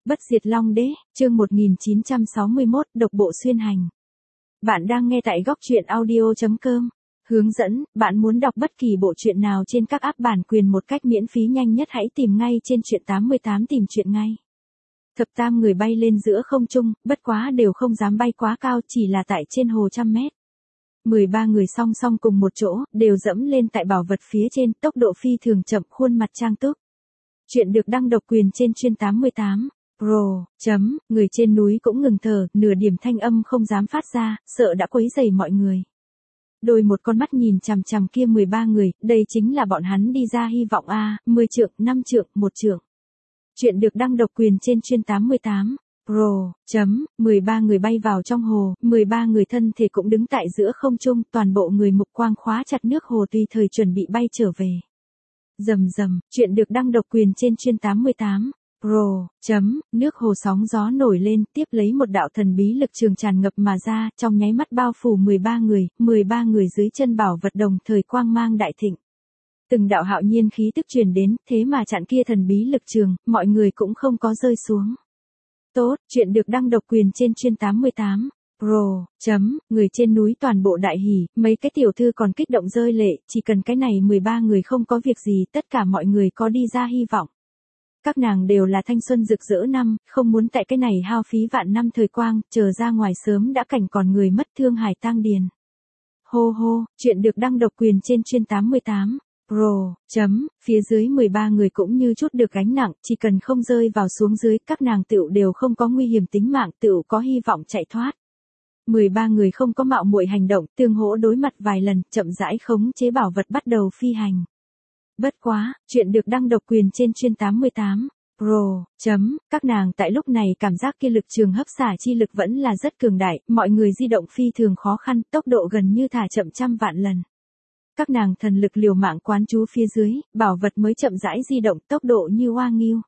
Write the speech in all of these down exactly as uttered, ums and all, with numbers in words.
Bất diệt Long Đế, chương một nghìn chín trăm sáu mươi mốt, độc bộ xuyên hành. Bạn đang nghe tại góc truyện audio chấm com. Hướng dẫn, bạn muốn đọc bất kỳ bộ truyện nào trên các app bản quyền một cách miễn phí nhanh nhất hãy tìm ngay trên truyện tám mươi tám tìm truyện ngay. Thập tam người bay lên giữa không trung, bất quá đều không dám bay quá cao chỉ là tại trên hồ trăm mét. mười ba người song song cùng một chỗ, đều dẫm lên tại bảo vật phía trên, tốc độ phi thường chậm, khuôn mặt trang túc. Chuyện được đăng độc quyền trên chuyên tám mươi tám. Pro, chấm, người trên núi cũng ngừng thở, nửa điểm thanh âm không dám phát ra, sợ đã quấy rầy mọi người. Đôi một con mắt nhìn chằm chằm kia mười ba người, đây chính là bọn hắn đi ra hy vọng a, mười trượng, năm trượng, một trượng. Chuyện được đăng độc quyền trên chuyên tám mươi tám. Pro, chấm, mười ba người bay vào trong hồ, mười ba người thân thể cũng đứng tại giữa không trung, toàn bộ người mục quang khóa chặt nước hồ tùy thời chuẩn bị bay trở về. Rầm rầm, chuyện được đăng độc quyền trên chuyên tám mươi tám. Pro, chấm, nước hồ sóng gió nổi lên, tiếp lấy một đạo thần bí lực trường tràn ngập mà ra, trong nháy mắt bao phủ mười ba người, mười ba người dưới chân bảo vật đồng thời quang mang đại thịnh. Từng đạo hạo nhiên khí tức truyền đến, thế mà chặn kia thần bí lực trường, mọi người cũng không có rơi xuống. Tốt, chuyện được đăng độc quyền trên chuyên tám mươi tám. Pro, chấm, người trên núi toàn bộ đại hỉ, mấy cái tiểu thư còn kích động rơi lệ, chỉ cần cái này mười ba người không có việc gì, tất cả mọi người có đi ra hy vọng. Các nàng đều là thanh xuân rực rỡ năm, không muốn tại cái này hao phí vạn năm thời quang, chờ ra ngoài sớm đã cảnh còn người mất thương hải tang điền. Hô hô, chuyện được đăng độc quyền trên chuyên tám mươi tám. Pro, chấm, phía dưới mười ba người cũng như chút được gánh nặng, chỉ cần không rơi vào xuống dưới, các nàng tựu đều không có nguy hiểm tính mạng, tựu có hy vọng chạy thoát. mười ba người không có mạo muội hành động, tương hỗ đối mặt vài lần, chậm rãi khống chế bảo vật bắt đầu phi hành. Bất quá, chuyện được đăng độc quyền trên chuyên tám mươi tám. Pro, chấm, các nàng tại lúc này cảm giác kia lực trường hấp xả chi lực vẫn là rất cường đại, mọi người di động phi thường khó khăn, tốc độ gần như thả chậm trăm vạn lần. Các nàng thần lực liều mạng quán trú phía dưới, bảo vật mới chậm rãi di động, tốc độ như hoa nghiêu.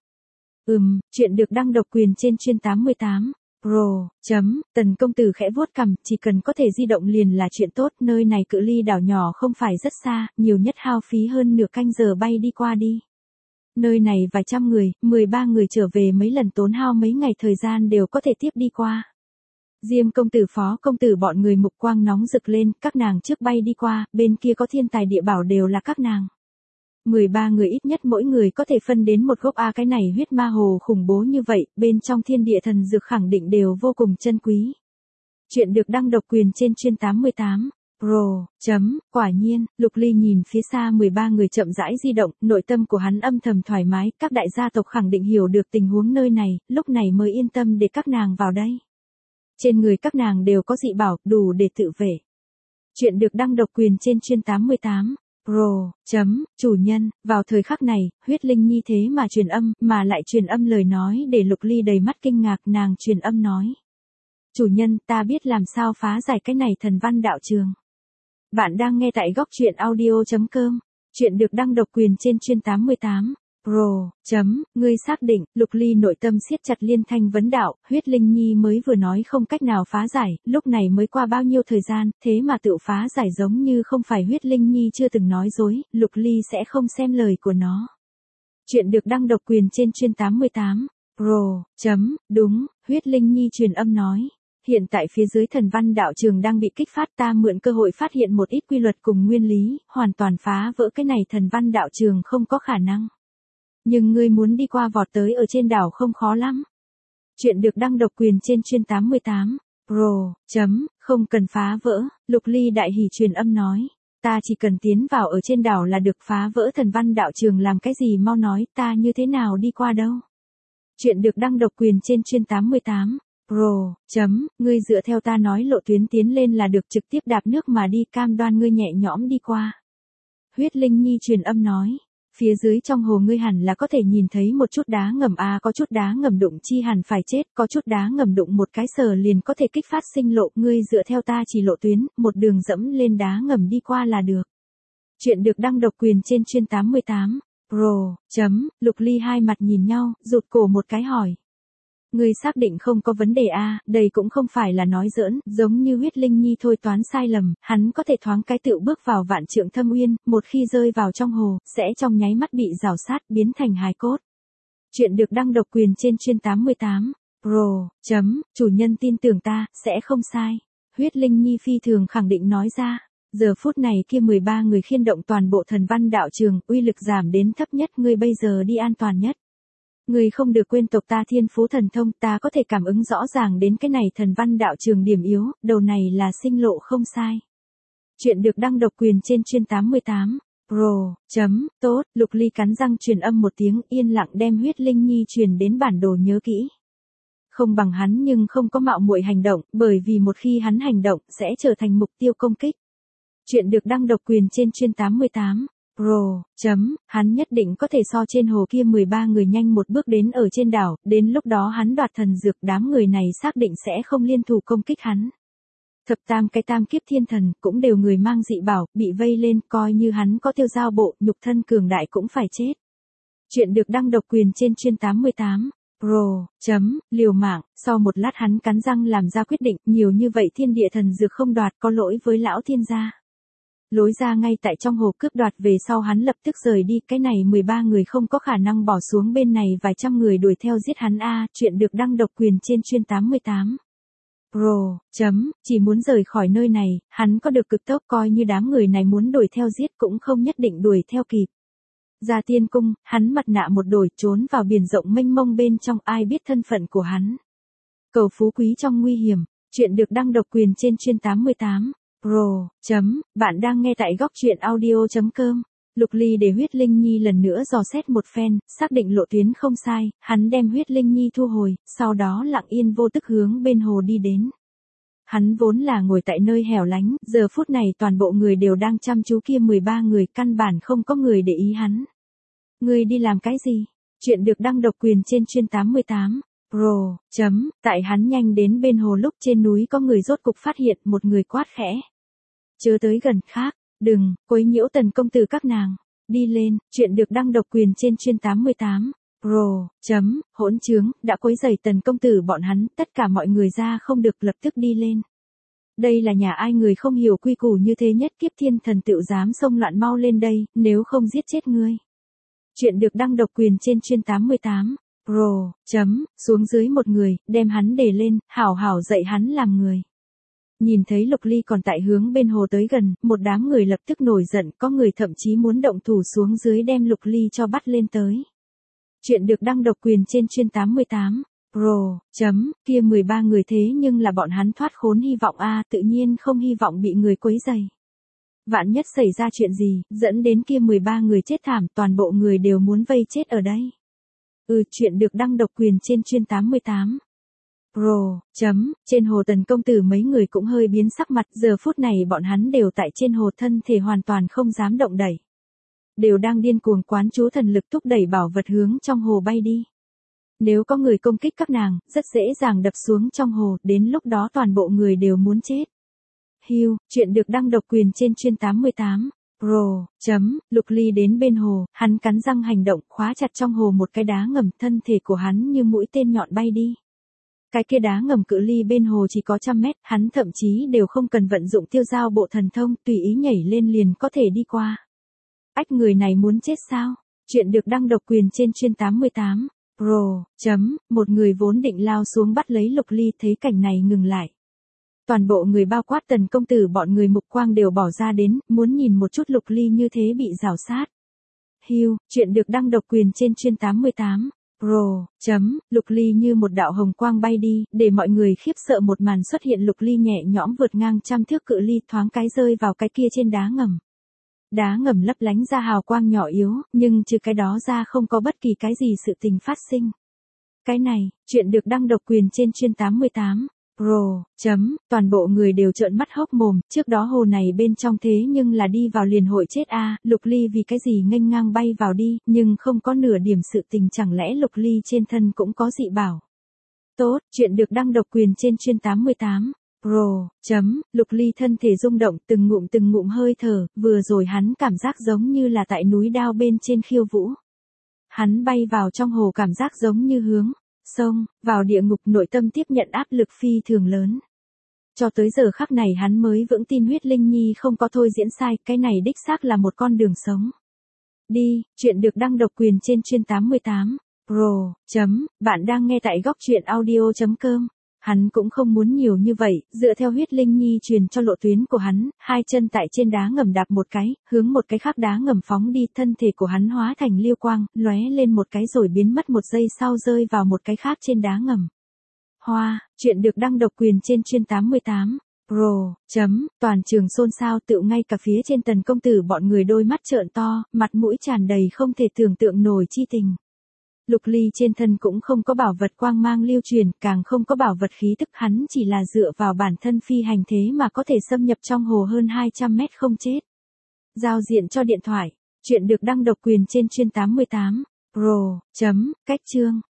Ừm, chuyện được đăng độc quyền trên chuyên tám mươi tám. Pro, chấm, tần công tử khẽ vuốt cằm, chỉ cần có thể di động liền là chuyện tốt, nơi này cự ly đảo nhỏ không phải rất xa, nhiều nhất hao phí hơn nửa canh giờ bay đi qua đi. Nơi này vài trăm người, mười ba người trở về mấy lần tốn hao mấy ngày thời gian đều có thể tiếp đi qua. Diêm công tử phó công tử bọn người mục quang nóng rực lên, các nàng trước bay đi qua, bên kia có thiên tài địa bảo đều là các nàng. mười ba người ít nhất mỗi người có thể phân đến một gốc A, cái này huyết ma hồ khủng bố như vậy, bên trong thiên địa thần dược khẳng định đều vô cùng chân quý. Chuyện được đăng độc quyền trên chuyên tám mươi tám. Pro, chấm, quả nhiên, Lục Ly nhìn phía xa mười ba người chậm rãi di động, nội tâm của hắn âm thầm thoải mái, các đại gia tộc khẳng định hiểu được tình huống nơi này, lúc này mới yên tâm để các nàng vào đây. Trên người các nàng đều có dị bảo, đủ để tự vệ. Chuyện được đăng độc quyền trên chuyên tám mươi tám. Pro, chấm, chủ nhân, vào thời khắc này, huyết linh nhi thế mà truyền âm, mà lại truyền âm lời nói để Lục Ly đầy mắt kinh ngạc, nàng truyền âm nói. Chủ nhân, ta biết làm sao phá giải cái này thần văn đạo trường. Bạn đang nghe tại góc truyện audio chấm com. Chuyện được đăng độc quyền trên chuyên tám mươi tám. Pro, chấm, ngươi xác định, Lục Ly nội tâm siết chặt liên thanh vấn đạo, huyết linh nhi mới vừa nói không cách nào phá giải, lúc này mới qua bao nhiêu thời gian, thế mà tự phá giải giống như không phải huyết linh nhi chưa từng nói dối, Lục Ly sẽ không xem lời của nó. Chuyện được đăng độc quyền trên chuyên tám mươi tám. Pro, chấm, đúng, huyết linh nhi truyền âm nói. Hiện tại phía dưới thần văn đạo trường đang bị kích phát, ta mượn cơ hội phát hiện một ít quy luật cùng nguyên lý, hoàn toàn phá vỡ cái này thần văn đạo trường không có khả năng. Nhưng ngươi muốn đi qua vọt tới ở trên đảo không khó lắm. Chuyện được đăng độc quyền trên chuyên tám mươi tám. Pro, chấm, không cần phá vỡ, Lục Ly đại hỉ truyền âm nói. Ta chỉ cần tiến vào ở trên đảo là được, phá vỡ thần văn đạo trường làm cái gì mau nói, ta như thế nào đi qua đâu. Chuyện được đăng độc quyền trên chuyên tám mươi tám. Pro, chấm, ngươi dựa theo ta nói lộ tuyến tiến lên là được, trực tiếp đạp nước mà đi, cam đoan ngươi nhẹ nhõm đi qua. Huyết linh nhi truyền âm nói. Phía dưới trong hồ ngươi hẳn là có thể nhìn thấy một chút đá ngầm a, à, có chút đá ngầm đụng chi hẳn phải chết, có chút đá ngầm đụng một cái sờ liền có thể kích phát sinh lộ, ngươi dựa theo ta chỉ lộ tuyến, một đường dẫm lên đá ngầm đi qua là được. Chuyện được đăng độc quyền trên chuyên tám mươi tám. Pro, chấm, Lục Ly hai mặt nhìn nhau, rụt cổ một cái hỏi. Ngươi xác định không có vấn đề a, à, đây cũng không phải là nói giỡn, giống như huyết linh nhi thôi toán sai lầm, hắn có thể thoáng cái tự bước vào vạn trượng thâm uyên, một khi rơi vào trong hồ, sẽ trong nháy mắt bị rào sát, biến thành hài cốt. Chuyện được đăng độc quyền trên chuyên tám mươi tám Pro, chấm, chủ nhân tin tưởng ta, sẽ không sai. Huyết Linh Nhi phi thường khẳng định nói ra. Giờ phút này kia mười ba người khiên động toàn bộ thần văn đạo trường, uy lực giảm đến thấp nhất, ngươi bây giờ đi an toàn nhất. Ngươi không được quên tộc ta thiên phú thần thông, ta có thể cảm ứng rõ ràng đến cái này thần văn đạo trường điểm yếu, đầu này là sinh lộ không sai. Chuyện được đăng độc quyền trên chuyên tám mươi tám Pro, chấm, tốt, Lục Ly cắn răng truyền âm một tiếng, yên lặng đem Huyết Linh Nhi truyền đến bản đồ nhớ kỹ. Không bằng hắn nhưng không có mạo muội hành động, bởi vì một khi hắn hành động, sẽ trở thành mục tiêu công kích. Chuyện được đăng độc quyền trên chuyên tám mươi tám Pro, chấm, hắn nhất định có thể so trên hồ kia mười ba người nhanh một bước đến ở trên đảo, đến lúc đó hắn đoạt thần dược, đám người này xác định sẽ không liên thủ công kích hắn. Thập tam cái tam kiếp thiên thần, cũng đều người mang dị bảo, bị vây lên, coi như hắn có tiêu giao bộ, nhục thân cường đại cũng phải chết. Chuyện được đăng độc quyền trên chuyên tám mươi tám Pro, chấm, liều mạng, sau một lát hắn cắn răng làm ra quyết định, nhiều như vậy thiên địa thần dược không đoạt, có lỗi với lão thiên gia. Lối ra ngay tại trong hồ cướp đoạt về sau hắn lập tức rời đi, cái này mười ba người không có khả năng bỏ xuống bên này vài trăm người đuổi theo giết hắn a. Chuyện được đăng độc quyền trên chuyên tám mươi tám Pro, chấm, chỉ muốn rời khỏi nơi này, hắn có được cực tốc, coi như đám người này muốn đuổi theo giết cũng không nhất định đuổi theo kịp. Ra tiên cung, hắn mặt nạ một đổi, trốn vào biển rộng mênh mông bên trong, ai biết thân phận của hắn. Cầu phú quý trong nguy hiểm. Chuyện được đăng độc quyền trên chuyên tám mươi tám Pro, chấm, bạn đang nghe tại góc truyện audio chấm com. Lục Ly để Huyết Linh Nhi lần nữa dò xét một phen, xác định lộ tuyến không sai, hắn đem Huyết Linh Nhi thu hồi, sau đó lặng yên vô tức hướng bên hồ đi đến. Hắn vốn là ngồi tại nơi hẻo lánh, giờ phút này toàn bộ người đều đang chăm chú kia mười ba người, căn bản không có người để ý hắn. Ngươi đi làm cái gì? Chuyện được đăng độc quyền trên chuyên tám mươi tám Pro, chấm, tại hắn nhanh đến bên hồ lúc trên núi có người rốt cục phát hiện một người quát khẽ. Chớ tới gần khác, đừng, quấy nhiễu tần công tử các nàng, đi lên. Chuyện được đăng độc quyền trên chuyên tám mươi tám Pro, chấm, hỗn trướng, đã quấy rầy tần công tử bọn hắn, tất cả mọi người ra không được, lập tức đi lên. Đây là nhà ai, người không hiểu quy củ như thế nhất kiếp thiên thần tựu dám xông loạn, mau lên đây, nếu không giết chết ngươi. Chuyện được đăng độc quyền trên chuyên tám mươi tám Pro, chấm, xuống dưới một người, đem hắn để lên, hảo hảo dạy hắn làm người. Nhìn thấy Lục Ly còn tại hướng bên hồ tới gần, một đám người lập tức nổi giận, có người thậm chí muốn động thủ xuống dưới đem Lục Ly cho bắt lên tới. Chuyện được đăng độc quyền trên chuyên tám mươi tám Pro, chấm, kia mười ba người thế nhưng là bọn hắn thoát khốn hy vọng a, tự nhiên không hy vọng bị người quấy rầy. Vạn nhất xảy ra chuyện gì, dẫn đến kia mười ba người chết thảm, toàn bộ người đều muốn vây chết ở đây. Ừ, chuyện được đăng độc quyền trên chuyên tám mươi tám Pro, chấm, trên hồ tần công tử mấy người cũng hơi biến sắc mặt, giờ phút này bọn hắn đều tại trên hồ, thân thể hoàn toàn không dám động đẩy. Đều đang điên cuồng quán chú thần lực thúc đẩy bảo vật hướng trong hồ bay đi. Nếu có người công kích các nàng, rất dễ dàng đập xuống trong hồ, đến lúc đó toàn bộ người đều muốn chết. Hiu, chuyện được đăng độc quyền trên chuyên tám mươi tám Pro, chấm, Lục Ly đến bên hồ, hắn cắn răng hành động, khóa chặt trong hồ một cái đá ngầm, thân thể của hắn như mũi tên nhọn bay đi. Cái kia đá ngầm cự ly bên hồ chỉ có trăm mét, hắn thậm chí đều không cần vận dụng tiêu giao bộ thần thông, tùy ý nhảy lên liền có thể đi qua. Ách, người này muốn chết sao? Chuyện được đăng độc quyền trên chuyên tám mươi tám Pro, chấm, một người vốn định lao xuống bắt lấy Lục Ly, thấy cảnh này ngừng lại. Toàn bộ người bao quát tần công tử bọn người mục quang đều bỏ ra đến, muốn nhìn một chút Lục Ly như thế bị rào sát. Hiu, chuyện được đăng độc quyền trên chuyên tám mươi tám Pro, chấm, Lục Ly như một đạo hồng quang bay đi, để mọi người khiếp sợ một màn xuất hiện, Lục Ly nhẹ nhõm vượt ngang trăm thước cự ly, thoáng cái rơi vào cái kia trên đá ngầm. Đá ngầm lấp lánh ra hào quang nhỏ yếu, nhưng trừ cái đó ra không có bất kỳ cái gì sự tình phát sinh. Cái này, chuyện được đăng độc quyền trên chuyên tám mươi tám Pro, chấm, toàn bộ người đều trợn mắt hốc mồm, trước đó hồ này bên trong thế nhưng là đi vào liền hội chết a. Lục Ly vì cái gì nghênh ngang bay vào đi, nhưng không có nửa điểm sự tình, chẳng lẽ Lục Ly trên thân cũng có dị bảo. Tốt, chuyện được đăng độc quyền trên chuyên tám mươi tám Pro, chấm, Lục Ly thân thể rung động, từng ngụm từng ngụm hơi thở, vừa rồi hắn cảm giác giống như là tại núi đao bên trên khiêu vũ. Hắn bay vào trong hồ, cảm giác giống như hướng sông vào địa ngục, nội tâm tiếp nhận áp lực phi thường lớn. Cho tới giờ khắc này hắn mới vững tin Huyết Linh Nhi không có thôi diễn sai, cái này đích xác là một con đường sống. Đi, chuyện được đăng độc quyền trên chuyên tám mươi tám Pro, chấm, bạn đang nghe tại góc truyện audio.com. Hắn cũng không muốn nhiều như vậy, dựa theo huyết linh nhi truyền cho lộ tuyến của hắn, hai chân tại trên đá ngầm đạp một cái, hướng một cái khác đá ngầm phóng đi, thân thể của hắn hóa thành lưu quang, lóe lên một cái rồi biến mất một giây sau rơi vào một cái khác trên đá ngầm. Hoa, chuyện được đăng độc quyền trên chuyên tám mươi tám. Pro, chấm, toàn trường xôn xao, tựu ngay cả phía trên Tần công tử bọn người đôi mắt trợn to, mặt mũi tràn đầy không thể tưởng tượng nổi chi tình. Lục Ly trên thân cũng không có bảo vật quang mang lưu truyền, càng không có bảo vật khí tức, hắn chỉ là dựa vào bản thân phi hành thế mà có thể xâm nhập trong hồ hơn hai trăm mét không chết. Giao diện cho điện thoại, chuyện được đăng độc quyền trên chuyên tám mươi tám. Pro, chấm, cách chương.